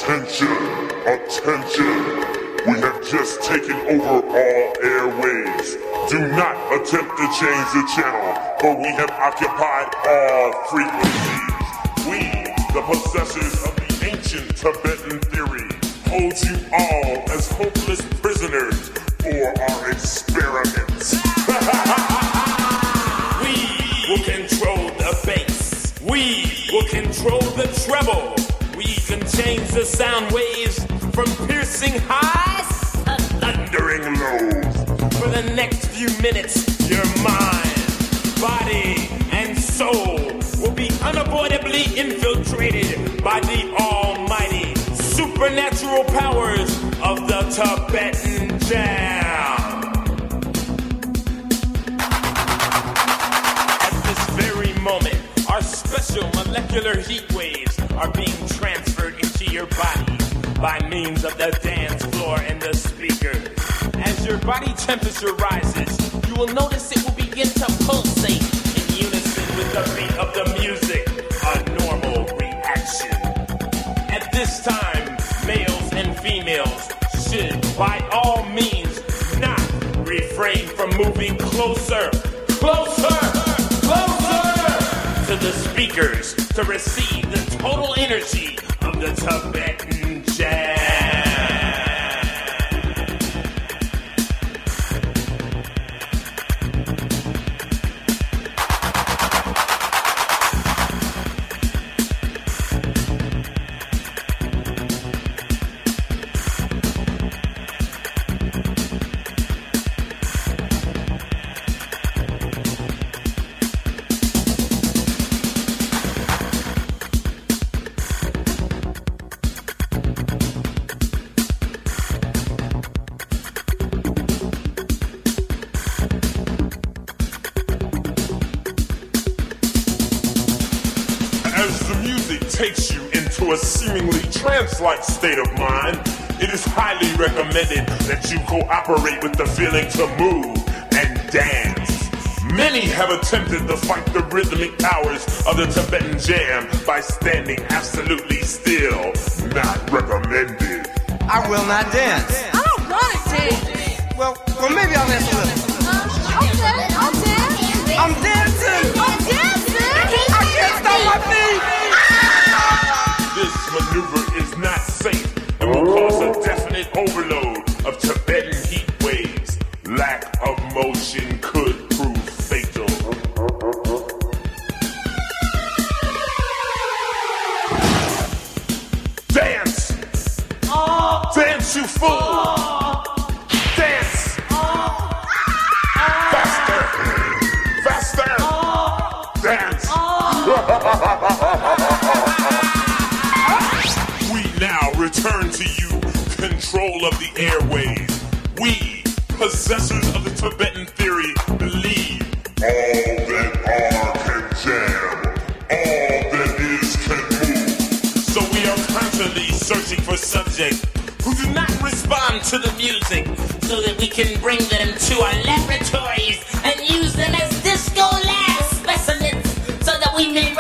Attention, attention. We have just taken over all airwaves. Do not attempt to change the channel, for we have occupied all frequencies. We, the possessors of the ancient Tibetan theory, hold you all as hopeless prisoners for our experiments. We will control the bass. We will control the treble. We can change the sound waves from piercing highs to thundering lows. For the next few minutes, your mind, body, and soul will be unavoidably infiltrated by the almighty supernatural powers of the Tibetan Jam. At this very moment, our special molecular heat waves are being transferred into your body by means of the dance floor and the speakers. As your body temperature rises, you will notice it will begin to pulsate in unison with the beat of the music, a normal reaction. At this time, males and females should, by all means, not refrain from moving closer to the speakers to receive the total energy of the Tibetan Jam. Takes you into a seemingly trance-like state of mind, it is highly recommended that you cooperate with the feeling to move and dance. Many have attempted to fight the rhythmic powers of the Tibetan Jam by standing absolutely still. Not recommended. I will not dance. I don't want to dance. Well, maybe I'll dance a little. Okay, I'll dance. I'm dancing. I'm dancing. I can't stop my feet. This maneuver is not safe and will cause a definite overload of Tibetan heat waves. Lack of motion could prove fatal. Dance! Dance, you fool! Dance! Faster! Faster! Dance! Now return to you control of the airways. We, possessors of the Tibetan theory, believe all that are can jam, all that is can move. So we are constantly searching for subjects who do not respond to the music, so that we can bring them to our laboratories and use them as disco lab specimens, so that we may